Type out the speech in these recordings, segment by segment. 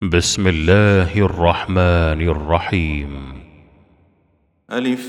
بسم الله الرحمن الرحيم. ألف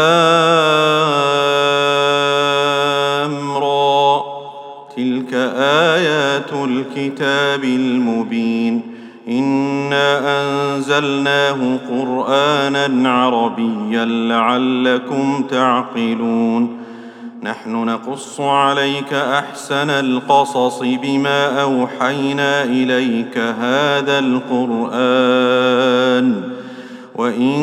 لام را، تلك آيات الكتاب المبين. إنا أنزلناه قرآنا عربيا لعلكم تعقلون. نحن نقص عليك أحسن القصص بما أوحينا إليك هذا القرآن وإن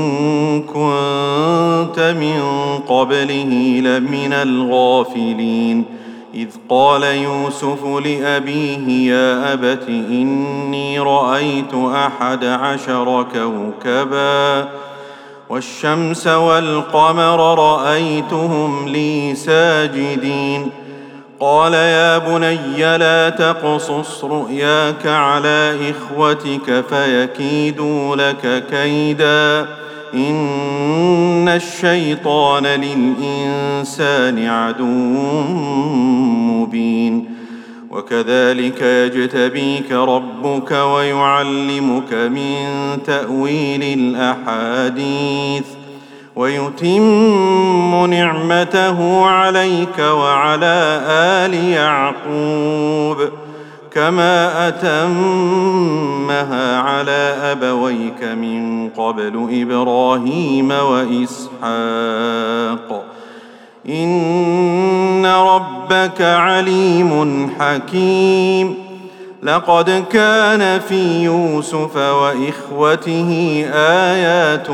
كنت من قبله لمن الغافلين. إذ قال يوسف لأبيه يا أبت إني رأيت 11 كوكبا والشمس والقمر رأيتهم لي ساجدين. قال يا بني لا تقصص رؤياك على إخوتك فيكيدوا لك كيدا إن الشيطان للإنسان عدو مبين. وكذلك يجتبيك ربك ويعلمك من تأويل الأحاديث ويتم نعمته عليك وعلى آل يعقوب كما أتمها على أبويك من قبل إبراهيم وإسحاق إن ربك عليم حكيم. لقد كان في يوسف وإخوته آيات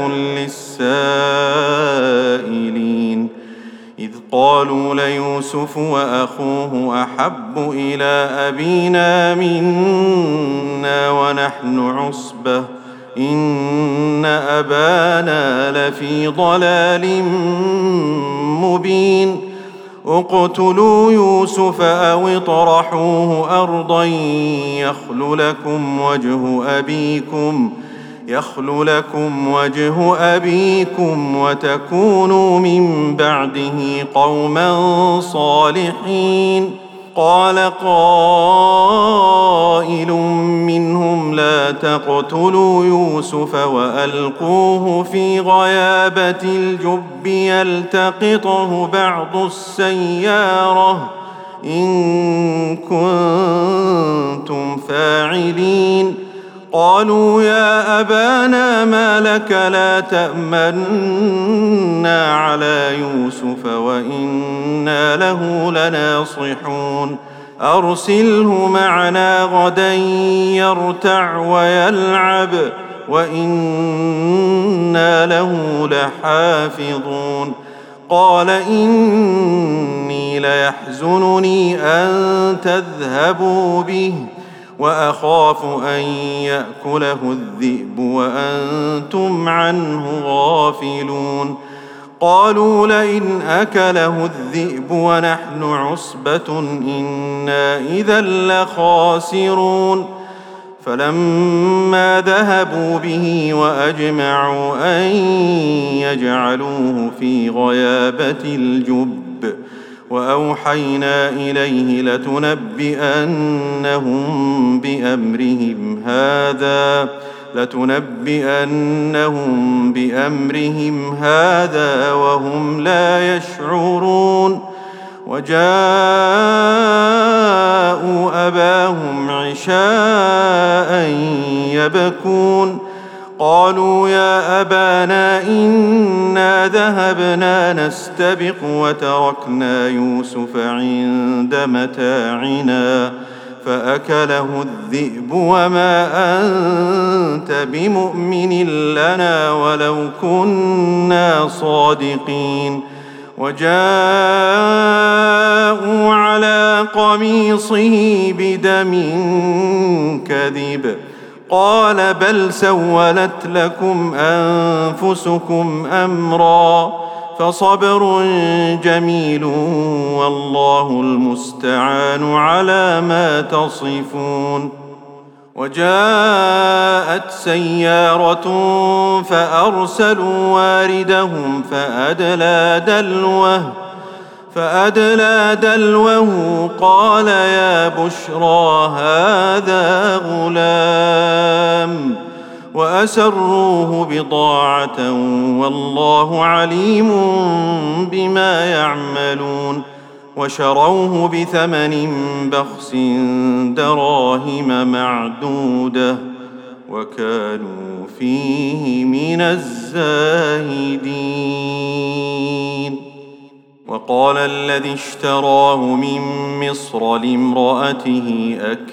للسائلين إذ قالوا ليوسف وأخوه أحب إلى أبينا منا ونحن عصبة إن أبانا لفي ضلال مبين. اقتلوا يوسف أو اطرحوه أرضا يخل لكم وجه أبيكم وتكونوا من بعده قوما صالحين. قال قائل منهم لا تقتلوا يوسف وألقوه في غيابة الجب يلتقطه بعض السيارة إن كنتم فاعلين. قالوا يا أبانا ما لك لا تأمنا على يوسف وإنا له لناصحون. أرسله معنا غدا يرتع ويلعب وإنا له لحافظون. قال إني ليحزنني أن تذهبوا به وأخاف أن يأكله الذئب وأنتم عنه غافلون. قالوا لئن أكله الذئب ونحن عصبة إنا إذا لخاسرون. فلما ذهبوا به وأجمعوا أن يجعلوه في غيابة الجب وأوحينا إليه لتنبئنهم بأمرهم هذا وهم لا يشعرون. وجاءوا أباهم عشاء يبكون. قالوا يا أبانا إنا ذهبنا نستبق وتركنا يوسف عند متاعنا فأكله الذئب وما أنت بمؤمن لنا ولو كنا صادقين. وجاءوا على قميصه بدم كذب قال بل سولت لكم أنفسكم أمرا فصبر جميل والله المستعان على ما تصفون. وجاءت سيارة فأرسلوا واردهم فأدلى دلوه قال يا بشرى هذا غلام وأسروه بضاعة والله عليم بما يعملون. وشروه بثمن بخس دراهم معدودة وكانوا فيه من الزاهدين. وقال الذي اشتراه من مصر لامرأته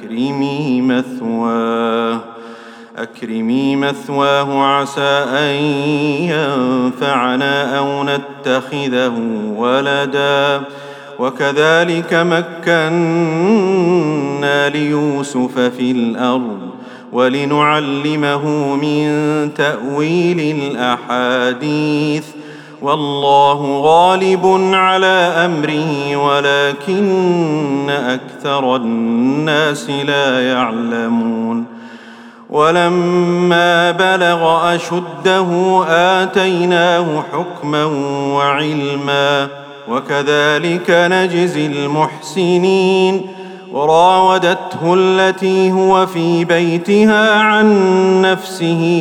أكرمي مثواه عسى أن ينفعنا أو نتخذه ولدا وكذلك مكنا ليوسف في الأرض ولنعلمه من تأويل الأحاديث والله غالب على أمره ولكن أكثر الناس لا يعلمون. ولما بلغ أشده آتيناه حكما وعلما وكذلك نجزي المحسنين. وراودته التي هو في بيتها عن نفسه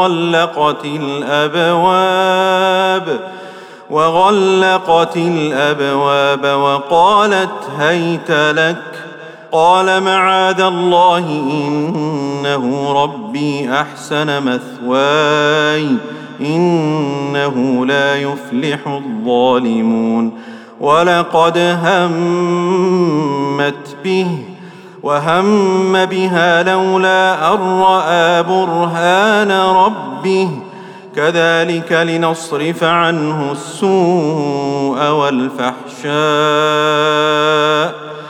وغلقت الأبواب وقالت هيت لك قال معاذ الله إنه ربي أحسن مثواي إنه لا يفلح الظالمون. ولقد همت به وهم بها لولا أن رأى برهان ربه كذلك لنصرف عنه السوء والفحشاء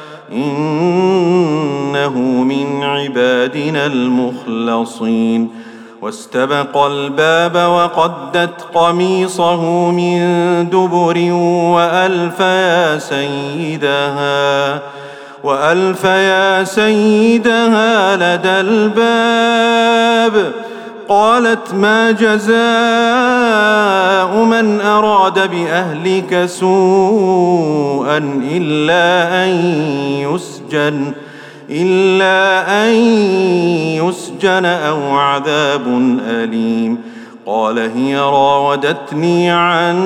إنه من عبادنا المخلصين. واستبق الباب وقدت قميصه من دبر وألف يا سيدها لدى الباب. قالت ما جزاء من أراد بأهلك سوءا إلا أن يسجن أو عذاب أليم. قال هي راودتني عن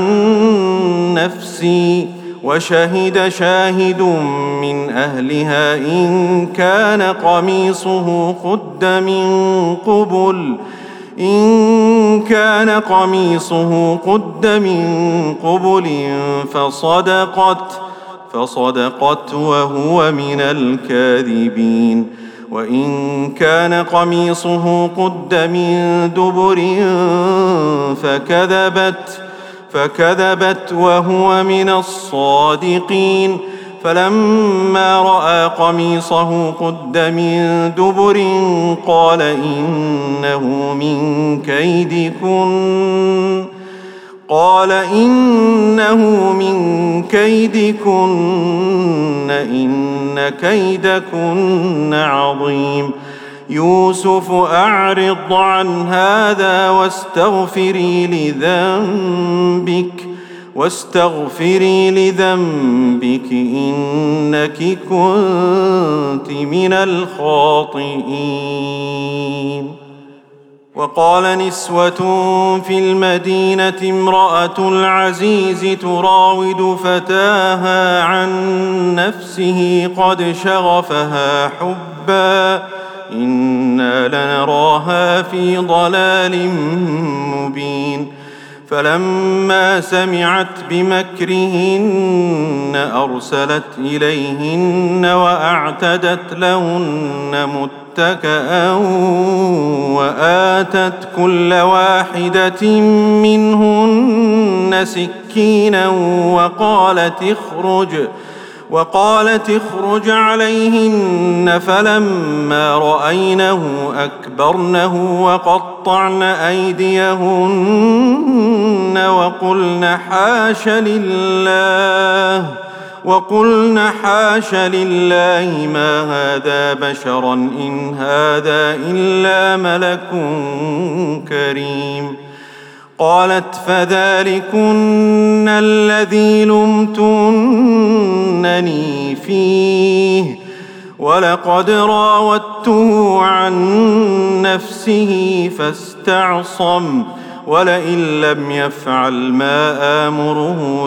نفسي وشهد شاهد من أهلها إن كان قميصه قد من قبل فصدقت وهو من الكاذبين. وإن كان قميصه قد من دبر فكذبت وهو من الصادقين. فلما رأى قميصه قد من دبر قال إنه من كيدكن إن كيدكن عظيم. يوسف أعرض عن هذا واستغفري لذنبك إنك كنت من الخاطئين. وقال نسوة في المدينة امرأة العزيز تراود فتاها عن نفسه قد شغفها حبا إنا لنراها في ضلال مبين. فلما سمعت بمكرهن أرسلت إليهن وأعتدت لهن متكئا وآتت كل واحدة منهن سكينا وقالت اخرج عليهن. فلما رأينه أكبرنه وقطعن أيديهن وقلن حاش لله ما هذا بشرا إن هذا إلا ملك كريم. قالت فذلكن الذي لمتنني فيه ولقد راودته عن نفسه فاستعصم ولئن لم يفعل ما آمره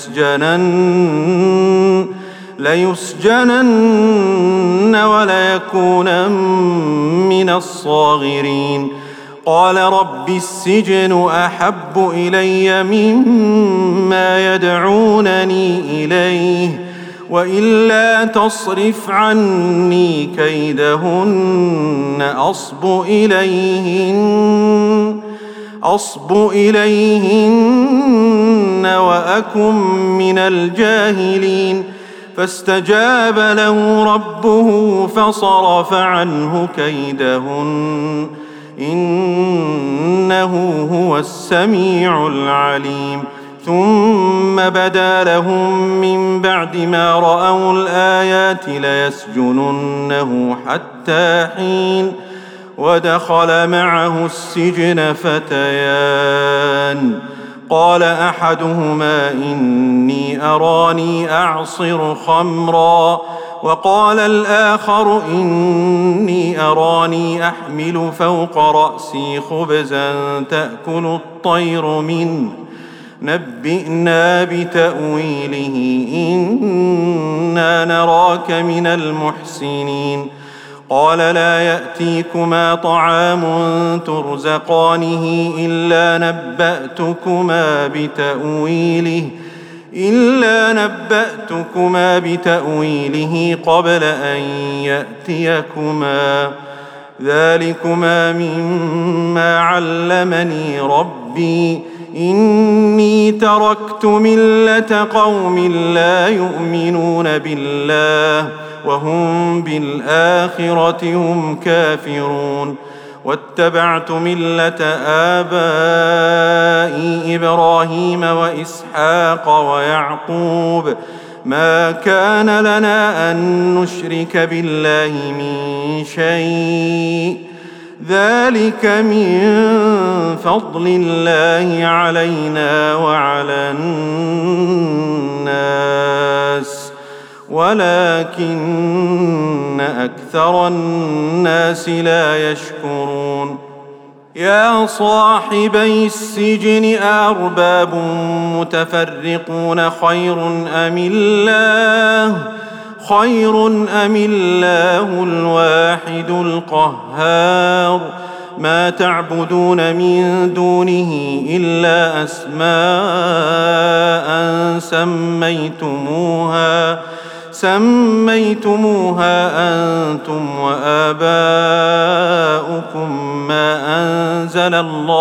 ليسجنن وليكونن من الصاغرين قال رب السجن أحب إلي مما يدعونني إليه وإلا تصرف عني كيدهن أصب إليهن وأكن من الجاهلين فاستجاب له ربه فصرف عنه كيدهن إنه هو السميع العليم ثم بدا لهم من بعد ما رأوا الآيات ليسجننه حتى حين ودخل معه السجن فتيان قال أحدهما إني أراني أعصر خمرا وقال الآخر إني أراني أحمل فوق رأسي خبزا تأكل الطير منه نبئنا بتأويله إنا نراك من المحسنين قال لا يأتيكما طعام ترزقانه إلا نبأتكما بتأويله قبل أن يأتيكما ذلكما مما علمني ربي إني تركت ملة قوم لا يؤمنون بالله وهم بالآخرة هم كافرون واتبعت ملة آبائي إبراهيم وإسحاق ويعقوب ما كان لنا أن نشرك بالله من شيء ذلك من فضل الله علينا وعلى الناس ولكن أكثر الناس لا يشكرون يا صاحبي السجن أأرباب متفرقون خير أم الله الواحد القهار ما تعبدون من دونه إلا أسماء سميتموها أنتم وآباؤكم ما أنزل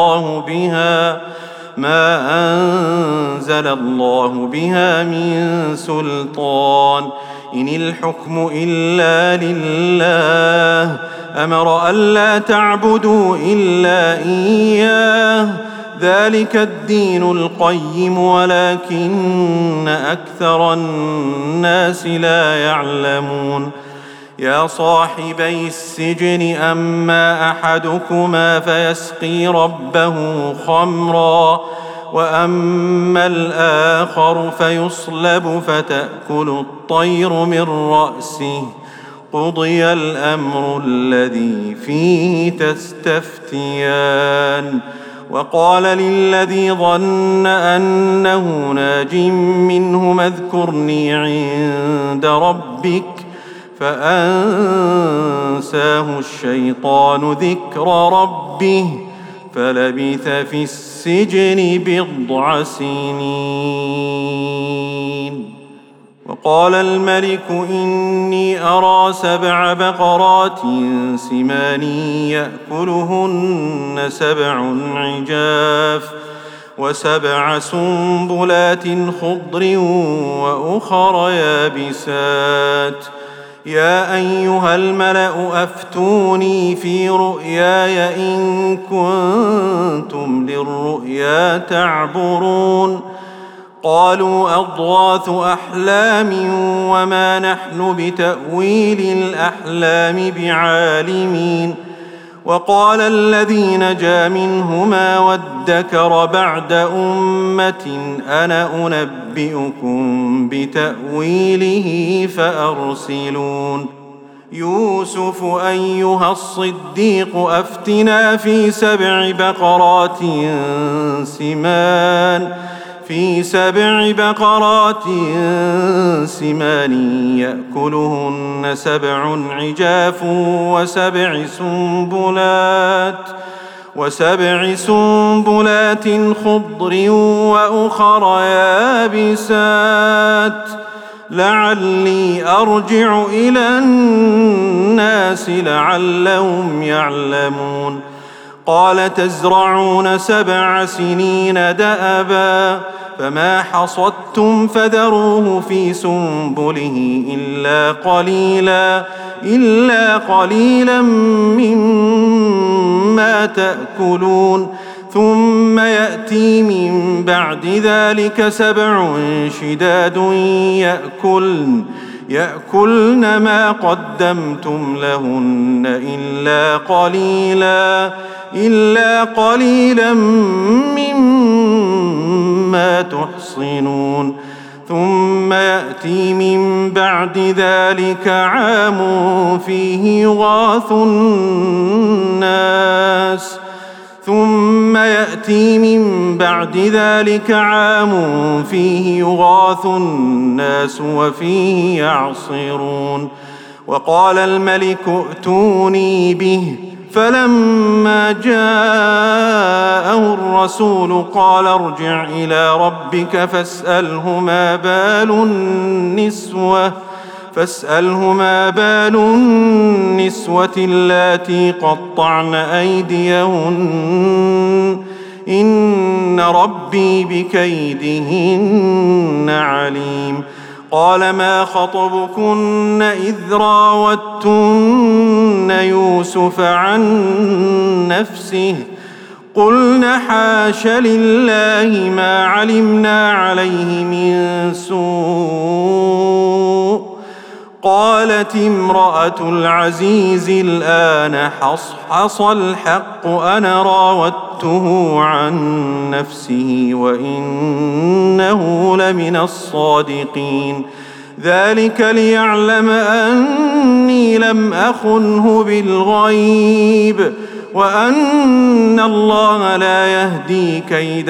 الله بها من سلطان إن الحكم إلا لله أمر ألا تعبدوا إلا إياه ذلك الدين القيم ولكن أكثر الناس لا يعلمون يا صاحبي السجن أما أحدكما فيسقي ربه خمرا وأما الآخر فيصلب فتأكل الطير من رأسه قضي الأمر الذي فيه تستفتيان وقال للذي ظن أنه ناج منهما اذكرني عند ربك فأنساه الشيطان ذكر ربه فلبث في السجن بضع سنين وقال الملك إني أرى 7 بقرات سمان يأكلهن 7 عجاف و7 سنبلات خضر وأخر يابسات يا أيها الملأ أفتوني في رؤياي إن كنتم للرؤيا تعبرون قالوا أضغاث أحلام وما نحن بتأويل الأحلام بعالمين وقال الذي نجا منهما وادكر بعد أمة أنا أنبئكم بتأويله فأرسلون يوسف أيها الصديق أفتنا في 7 بقرات سمان يأكلهن 7 عجاف وسبع سنبلات خضر وأخر يابسات لعلي أرجع إلى الناس لعلهم يعلمون قال تزرعون 7 سنين دأبا فما حصدتم فذروه في سنبله إلا قليلا مما تأكلون ثم يأتي من بعد ذلك 7 شداد يأكلن ما قدمتم لهن إلا قليلا مما تحصنون ثم يأتي من بعد ذلك عام فيه يغاث الناس وفيه يعصرون وقال الملك ائتوني به فلما جاءه الرسول قال ارجع إلى ربك فاسأله ما بال النسوة اللاتي قطعن أيديهن إن ربي بكيدهن عليم قال ما خطبكن إذ راوتن يوسف عن نفسه قلن حاش لله ما علمنا عليه من سوء قالت امرأة العزيز الآن حصحص الحق أنا راودته عن نفسه وإنه لمن الصادقين ذلك ليعلم أني لم أخنه بالغيب وأن الله لا يهدي كيد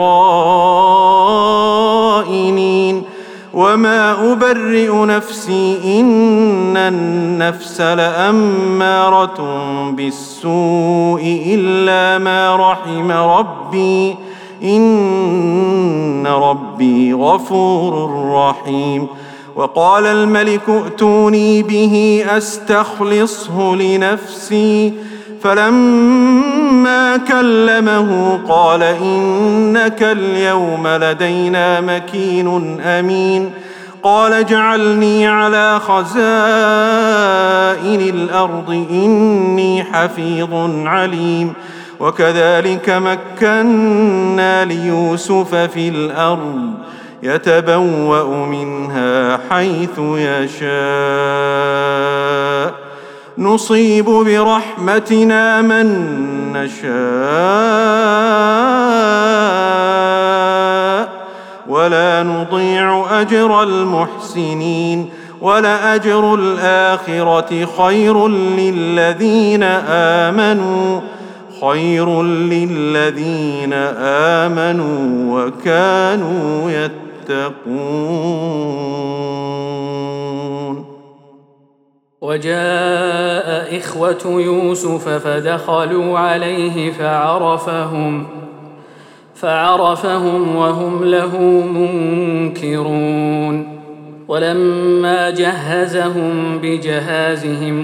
الخائنين وما أبرئ نفسي إن النفس لأمارة بالسوء إلا ما رحم ربي إن ربي غفور رحيم وقال الملك ائتوني به أستخلصه لنفسي فلما كلمه قال إنك اليوم لدينا مكين أمين قال اجعلني على خزائن الأرض إني حفيظ عليم وكذلك مكنا ليوسف في الأرض يتبوأ منها حيث يشاء نصيب برحمتنا من نشاء ولا نضيع أجر المحسنين ولأجر الآخرة خير للذين آمنوا وكانوا يتقون وجاء إخوة يوسف فدخلوا عليه فعرفهم وهم له منكرون ولما جهزهم بجهازهم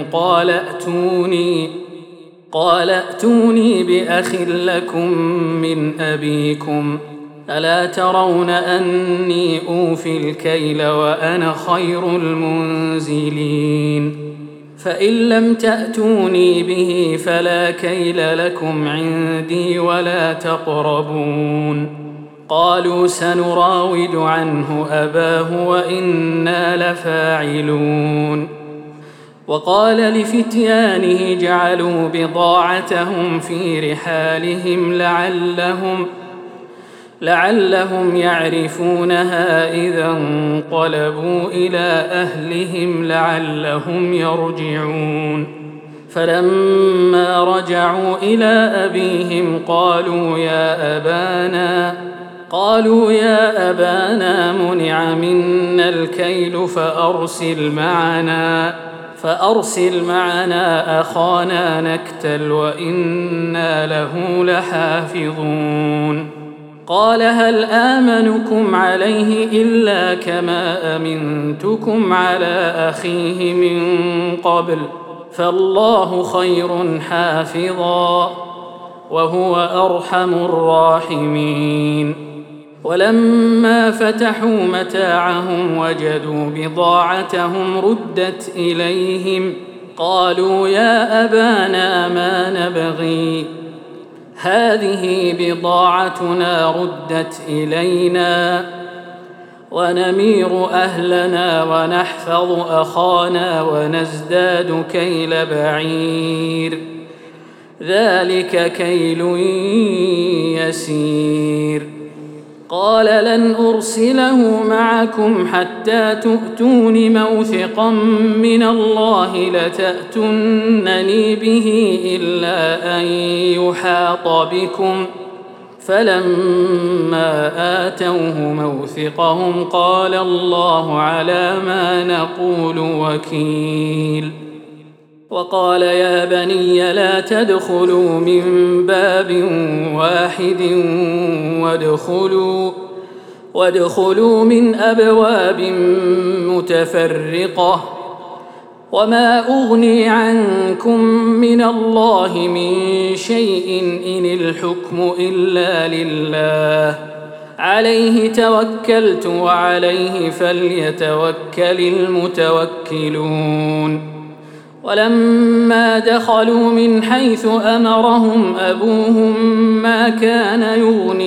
قال ائتوني بأخ لكم من أبيكم ألا ترون أني أوفي الكيل وأنا خير المنزلين فإن لم تأتوني به فلا كيل لكم عندي ولا تقربون قالوا سنراود عنه أباه وإنا لفاعلون وقال لفتيانه جعلوا بضاعتهم في رحالهم لعلهم يعرفونها إذا انقلبوا إلى أهلهم لعلهم يرجعون. فلما رجعوا إلى أبيهم قالوا يا أبانا منع منا الكيل فأرسل معنا أخانا نكتل وإنا له لحافظون. قال هل آمنكم عليه إلا كما أمنتكم على أخيه من قبل فالله خير حافظا وهو أرحم الراحمين. ولما فتحوا متاعهم وجدوا بضاعتهم ردت إليهم قالوا يا أبانا ما نبغي هذه بضاعتنا ردت إلينا ونمير أهلنا ونحفظ أخانا ونزداد كيل بعير ذلك كيل يسير. قال لن أرسله معكم حتى تؤتون موثقا من الله لتأتونني به إلا أن يحاط بكم فلما آتوه موثقهم قال الله على ما نقول وكيل. وقال يا بني لا تدخلوا من باب واحد وادخلوا من أبواب متفرقة وما أغني عنكم من الله من شيء إن الحكم إلا لله عليه توكلت وعليه فليتوكل المتوكلون. ولما دخلوا من حيث أمرهم أبوهم ما كان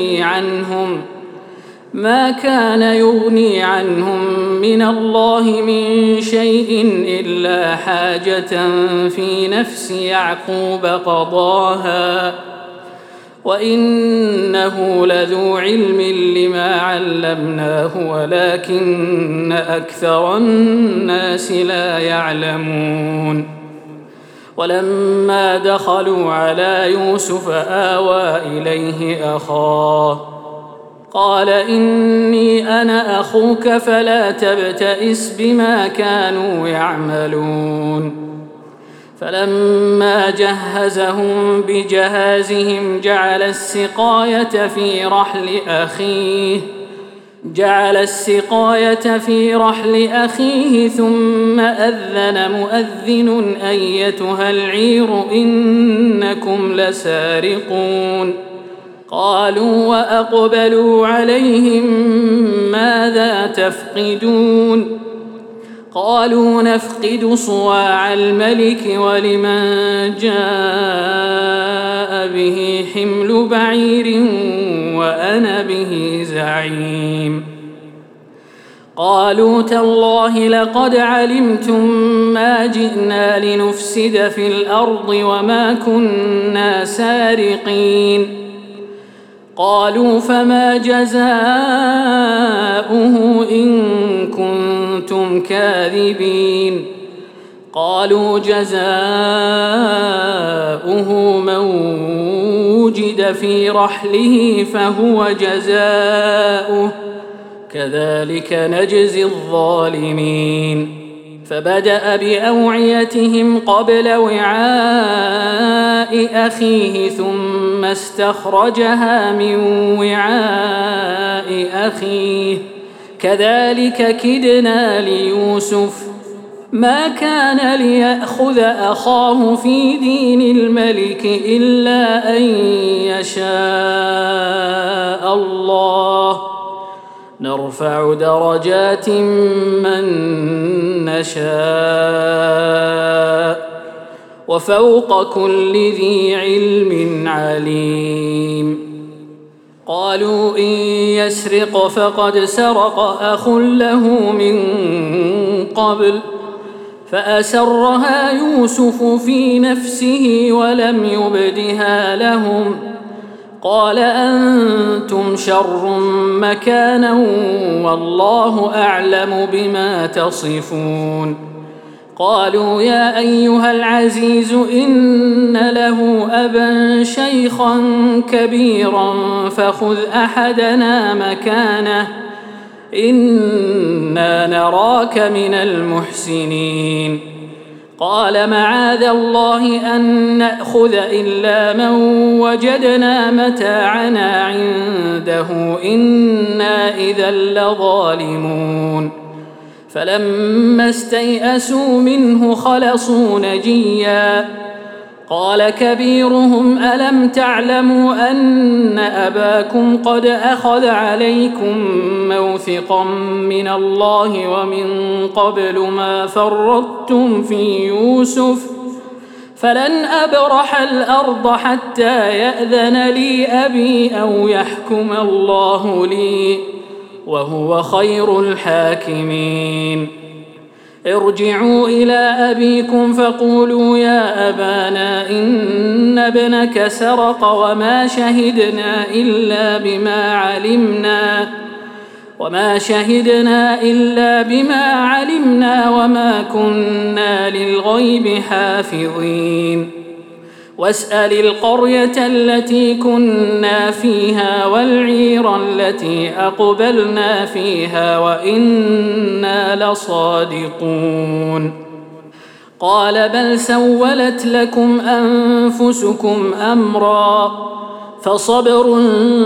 يغني عنهم من الله من شيء إلا حاجة في نفس يعقوب قضاها وإنه لذو علم لما علمناه ولكن أكثر الناس لا يعلمون. ولما دخلوا على يوسف آوى إليه أخاه قال إني أنا أخوك فلا تبتئس بما كانوا يعملون. فلما جهزهم بجهازهم جعل السقاية في رحل أخيه ثم أذن مؤذن أيتها العير إنكم لسارقون. قالوا وأقبلوا عليهم ماذا تفقدون قالوا نفقد صواع الملك ولمن جاء به حمل بعير وأنا به زعيم. قالوا تالله لقد علمتم ما جئنا لنفسد في الأرض وما كنا سارقين. قالوا فما جزاؤه إن كنتم كاذبين. قالوا جزاؤه من وجد في رحله فهو جزاؤه كذلك نجزي الظالمين. فبدأ بأوعيتهم قبل وعاء أخيه ثم استخرجها من وعاء أخيه كذلك كدنا ليوسف ما كان ليأخذ أخاه في دين الملك إلا أن يشاء الله نرفع درجات من نشاء وفوق كل ذي علم عليم. قالوا إن يسرق فقد سرق أخ له من قبل فأسرها يوسف في نفسه ولم يبدها لهم قال أنتم شر مكانا والله أعلم بما تصفون قالوا يا أيها العزيز إن له أبا شيخا كبيرا فخذ أحدنا مكانه إنا نراك من المحسنين قال معاذ الله أن نأخذ إلا من وجدنا متاعنا عنده إنا إذا لظالمون فلما استيئسوا منه خلصوا نجيا قال كبيرهم ألم تعلموا أن أباكم قد أخذ عليكم موثقا من الله ومن قبل ما فرطتم في يوسف فلن أبرح الأرض حتى يأذن لي أبي أو يحكم الله لي وهو خير الحاكمين ارجعوا إلى أبيكم فقولوا يا أبانا إن ابنك سرق وما شهدنا إلا بما علمنا وما كنا للغيب حافظين واسأل القرية التي كنا فيها والعير التي أقبلنا فيها وإنا لصادقون قال بل سولت لكم أنفسكم أمرا فصبر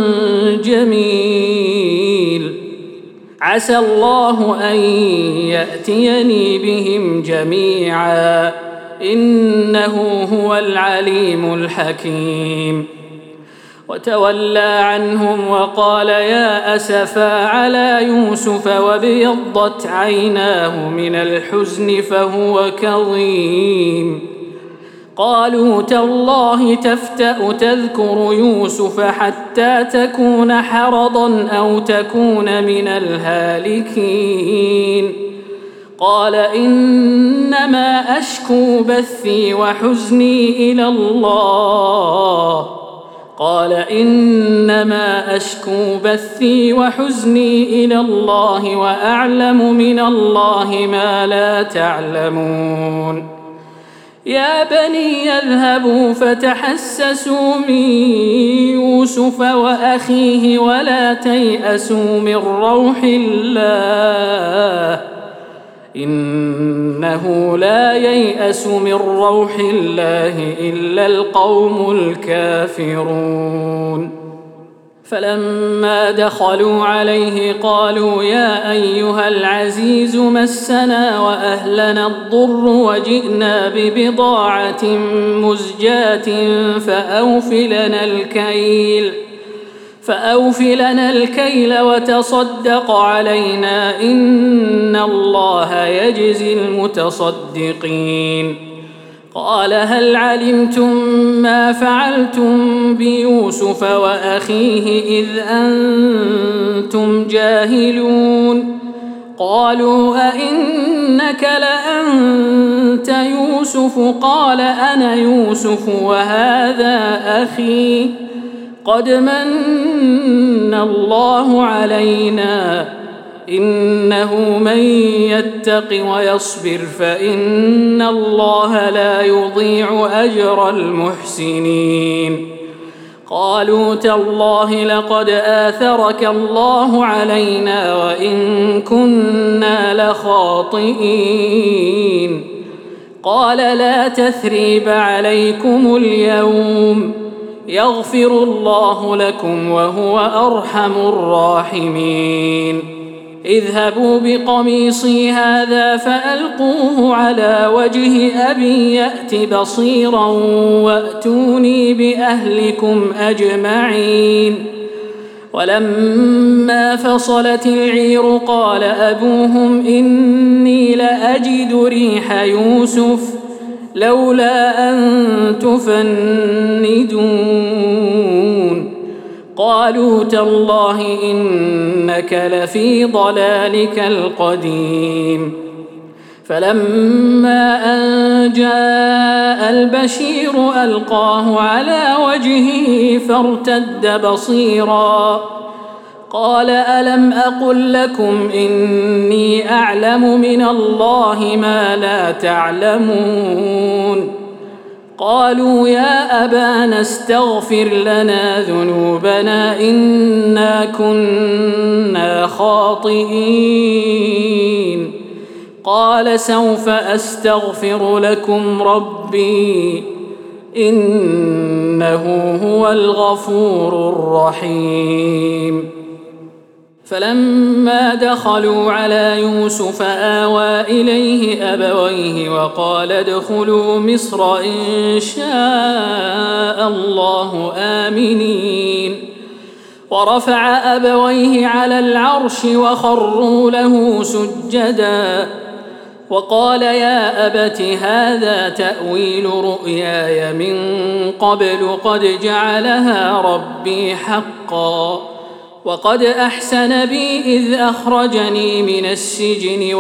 جميل عسى الله أن يأتيني بهم جميعا إنه هو العليم الحكيم وتولى عنهم وقال يا أسفا على يوسف وابيضت عيناه من الحزن فهو كظيم قالوا تالله تفتأ تذكر يوسف حتى تكون حرضا أو تكون من الهالكين قال إنما أشكو بثي وحزني إلى الله وأعلم من الله ما لا تعلمون يا بني اذهبوا فتحسسوا من يوسف وأخيه ولا تيأسوا من روح الله إنه لا ييأس من روح الله إلا القوم الكافرون فلما دخلوا عليه قالوا يا أيها العزيز مسنا وأهلنا الضر وجئنا ببضاعة مزجاة فأوف لنا الكيل وتصدق علينا إن الله يجزي المتصدقين قال هل علمتم ما فعلتم بيوسف وأخيه إذ أنتم جاهلون قالوا أئنك لأنت يوسف قال أنا يوسف وهذا أخي قد من الله علينا إنه من يتق ويصبر فإن الله لا يضيع أجر المحسنين قالوا تالله لقد آثرك الله علينا وإن كنا لخاطئين قال لا تثريب عليكم اليوم يغفر الله لكم وهو أرحم الراحمين اذهبوا بقميصي هذا فألقوه على وجه أبي يأت بصيرا وأتوني بأهلكم أجمعين ولما فصلت العير قال أبوهم إني لأجد ريح يوسف لولا أن تفندون قالوا تالله إنك لفي ضلالك القديم فلما أن جاء البشير ألقاه على وجهه فارتد بصيرا قال ألم أقل لكم إني أعلم من الله ما لا تعلمون قالوا يا أبانا استغفر لنا ذنوبنا إنا كنا خاطئين قال سوف أستغفر لكم ربي إنه هو الغفور الرحيم فلما دخلوا على يوسف آوى إليه أبويه وقال ادخلوا مصر إن شاء الله آمنين ورفع أبويه على العرش وخروا له سجدا وقال يا أبت هذا تأويل رؤياي من قبل قد جعلها ربي حقا وقد أحسن بي إذ أخرجني من السجن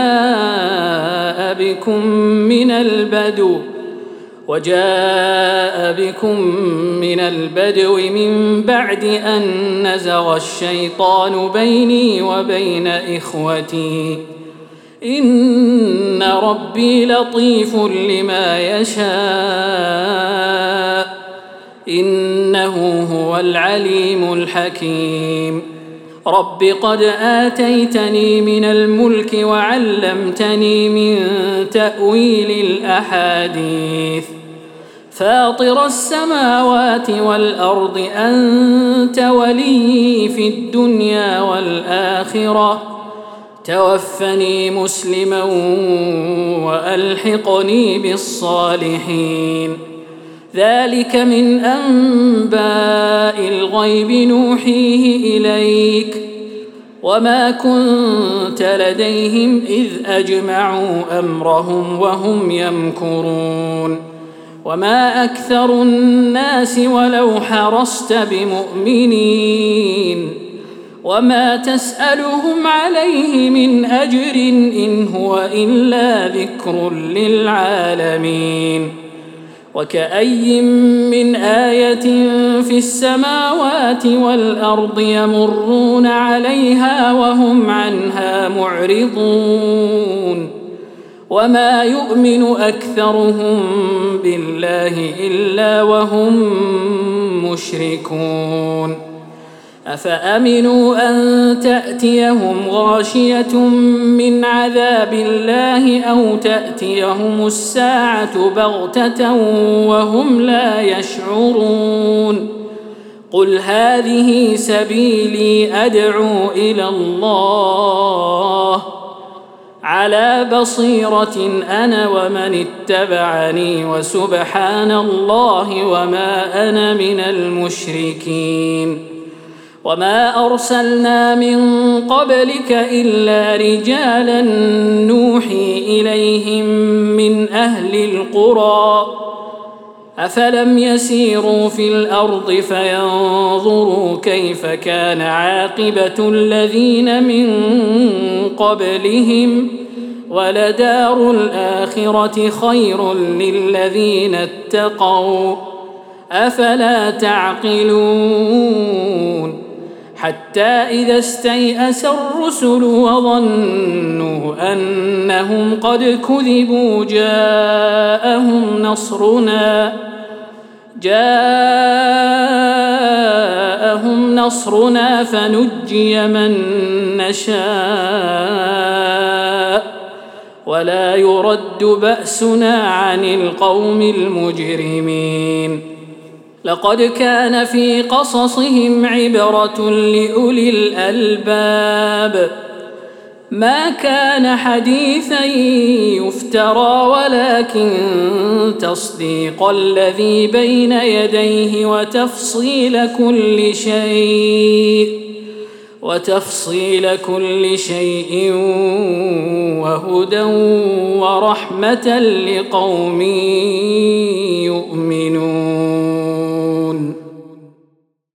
وجاء بكم من البدو من بعد أن نزغ الشيطان بيني وبين إخوتي إن ربي لطيف لما يشاء إنه هو العليم الحكيم رب قد آتيتني من الملك وعلمتني من تأويل الأحاديث فاطر السماوات والأرض أنت ولي في الدنيا والآخرة توفني مسلما وألحقني بالصالحين ذلك من أنباء الغيب نوحيه إليك وما كنت لديهم إذ أجمعوا أمرهم وهم يمكرون وما أكثر الناس ولو حرصت بمؤمنين وما تسألهم عليه من أجر إن هو إلا ذكر للعالمين وكأي من آية في السماوات والأرض يمرون عليها وهم عنها معرضون وما يؤمن أكثرهم بالله إلا وهم مشركون أفأمنوا أن تأتيهم غاشية من عذاب الله أو تأتيهم الساعة بغتة وهم لا يشعرون قل هذه سبيلي أدعو إلى الله على بصيرة أنا ومن اتبعني وسبحان الله وما أنا من المشركين وما أرسلنا من قبلك إلا رجالا نوحي إليهم من أهل القرى أفلم يسيروا في الأرض فينظروا كيف كان عاقبة الذين من قبلهم ولدار الآخرة خير للذين اتقوا أفلا تعقلون حتى إذا استيأس الرسل وظنوا أنهم قد كذبوا جاءهم نصرنا فنجي من نشاء ولا يرد بأسنا عن القوم المجرمين لقد كان في قصصهم عبرة لأولي الألباب ما كان حديثا يفترى ولكن تصديق الذي بين يديه وتفصيل كل شيء وهدى ورحمة لقوم يؤمنون